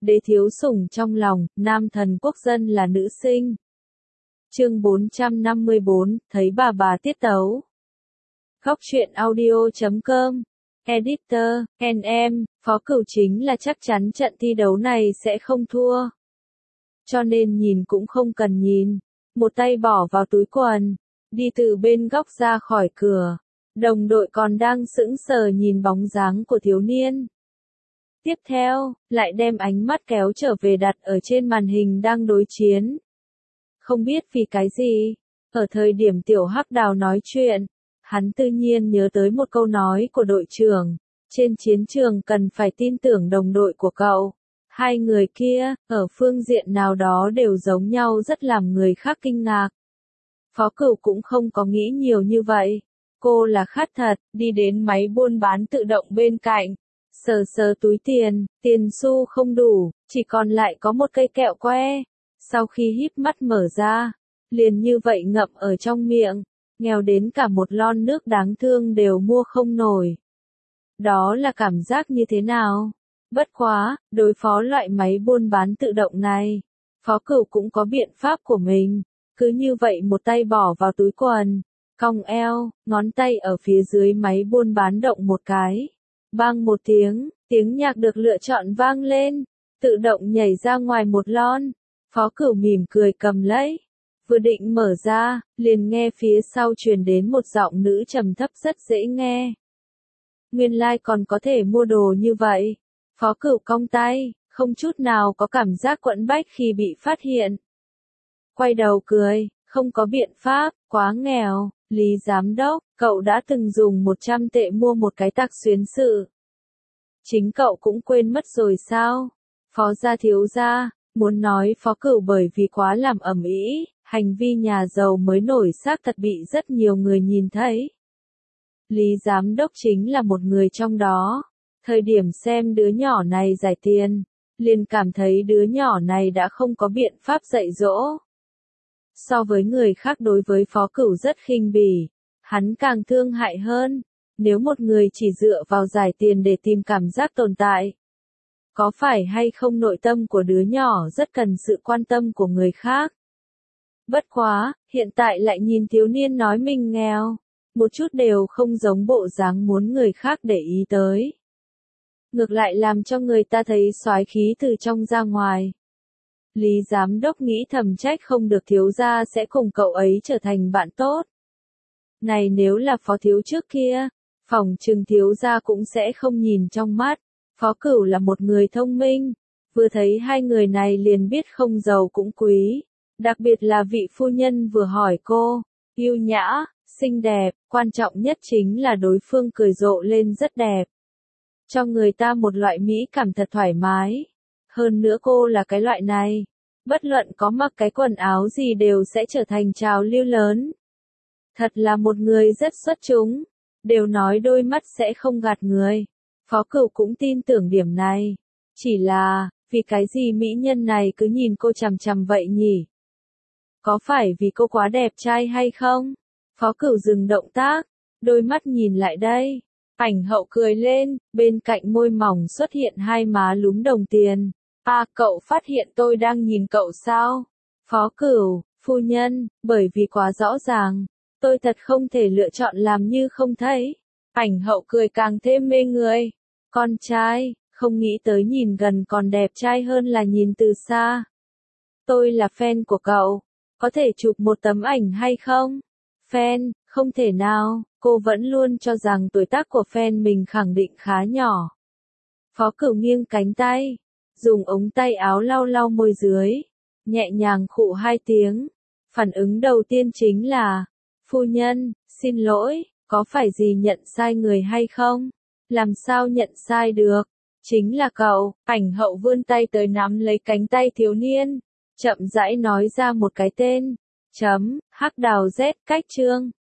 đế thiếu sủng trong lòng, nam thần quốc dân là nữ sinh. Chương 454, thấy bà tiết tấu. Góc truyện audio.com. Editor, NM, Phó Cửu chính là chắc chắn trận thi đấu này sẽ không thua. Cho nên nhìn cũng không cần nhìn, một tay bỏ vào túi quần, đi từ bên góc ra khỏi cửa. Đồng đội còn đang sững sờ nhìn bóng dáng của thiếu niên. Tiếp theo, lại đem ánh mắt kéo trở về đặt ở trên màn hình đang đối chiến. Không biết vì cái gì, ở thời điểm Tiểu Hắc Đào nói chuyện, hắn tự nhiên nhớ tới một câu nói của đội trưởng, trên chiến trường cần phải tin tưởng đồng đội của cậu. Hai người kia, ở phương diện nào đó đều giống nhau rất làm người khác kinh ngạc. Phó Cửu cũng không có nghĩ nhiều như vậy. Cô là khát thật, đi đến máy buôn bán tự động bên cạnh. Sờ sờ túi tiền xu không đủ, chỉ còn lại có một cây kẹo que. Sau khi híp mắt mở ra, liền như vậy ngậm ở trong miệng, nghèo đến cả một lon nước đáng thương đều mua không nổi. Đó là cảm giác như thế nào? Bất quá, đối phó loại máy buôn bán tự động này, Phó Cửu cũng có biện pháp của mình. Cứ như vậy một tay bỏ vào túi quần, cong eo, ngón tay ở phía dưới máy buôn bán động một cái. Bang một tiếng nhạc được lựa chọn vang lên, tự động nhảy ra ngoài một lon. Phó Cửu mỉm cười cầm lấy, vừa định mở ra, liền nghe phía sau truyền đến một giọng nữ trầm thấp rất dễ nghe. Nguyên lai còn có thể mua đồ như vậy. Phó Cửu cong tay, không chút nào có cảm giác quẫn bách khi bị phát hiện. Quay đầu cười, không có biện pháp, quá nghèo. Lý giám đốc, cậu đã từng dùng 100 tệ mua một cái tạc xuyến sự. Chính cậu cũng quên mất rồi sao? Phó gia thiếu gia, muốn nói Phó Cửu bởi vì quá làm ầm ĩ, hành vi nhà giàu mới nổi xác thật bị rất nhiều người nhìn thấy. Lý giám đốc chính là một người trong đó. Thời điểm xem đứa nhỏ này giải tiền, liền cảm thấy đứa nhỏ này đã không có biện pháp dạy dỗ. So với người khác đối với Phó Cửu rất khinh bỉ, hắn càng thương hại hơn. Nếu một người chỉ dựa vào giải tiền để tìm cảm giác tồn tại, có phải hay không nội tâm của đứa nhỏ rất cần sự quan tâm của người khác. Bất quá, hiện tại lại nhìn thiếu niên nói mình nghèo, một chút đều không giống bộ dáng muốn người khác để ý tới. Ngược lại làm cho người ta thấy soái khí từ trong ra ngoài. Lý giám đốc nghĩ thầm trách không được thiếu gia sẽ cùng cậu ấy trở thành bạn tốt. Này nếu là Phó thiếu trước kia, phỏng chừng thiếu gia cũng sẽ không nhìn trong mắt. Phó Cửu là một người thông minh, vừa thấy hai người này liền biết không giàu cũng quý. Đặc biệt là vị phu nhân vừa hỏi cô, yêu nhã, xinh đẹp, quan trọng nhất chính là đối phương cười rộ lên rất đẹp. Cho người ta một loại mỹ cảm thật thoải mái. Hơn nữa cô là cái loại này, bất luận có mặc cái quần áo gì đều sẽ trở thành trào lưu lớn. Thật là một người rất xuất chúng, đều nói đôi mắt sẽ không gạt người. Phó Cửu cũng tin tưởng điểm này, chỉ là, vì cái gì mỹ nhân này cứ nhìn cô chằm chằm vậy nhỉ? Có phải vì cô quá đẹp trai hay không? Phó Cửu dừng động tác, đôi mắt nhìn lại đây. Ảnh hậu cười lên, bên cạnh môi mỏng xuất hiện hai má lúm đồng tiền. À, cậu phát hiện tôi đang nhìn cậu sao? Phó Cửu, phu nhân, bởi vì quá rõ ràng, tôi thật không thể lựa chọn làm như không thấy. Ảnh hậu cười càng thêm mê người. Con trai, không nghĩ tới nhìn gần còn đẹp trai hơn là nhìn từ xa. Tôi là fan của cậu, có thể chụp một tấm ảnh hay không? Fan, không thể nào, cô vẫn luôn cho rằng tuổi tác của fan mình khẳng định khá nhỏ. Phó Cửu nghiêng cánh tay, dùng ống tay áo lau lau môi dưới, nhẹ nhàng khụ hai tiếng. Phản ứng đầu tiên chính là, phu nhân, xin lỗi, có phải gì nhận sai người hay không? Làm sao nhận sai được? Chính là cậu. Ảnh hậu vươn tay tới nắm lấy cánh tay thiếu niên, chậm rãi nói ra một cái tên. Hắc Đào Z cách chương.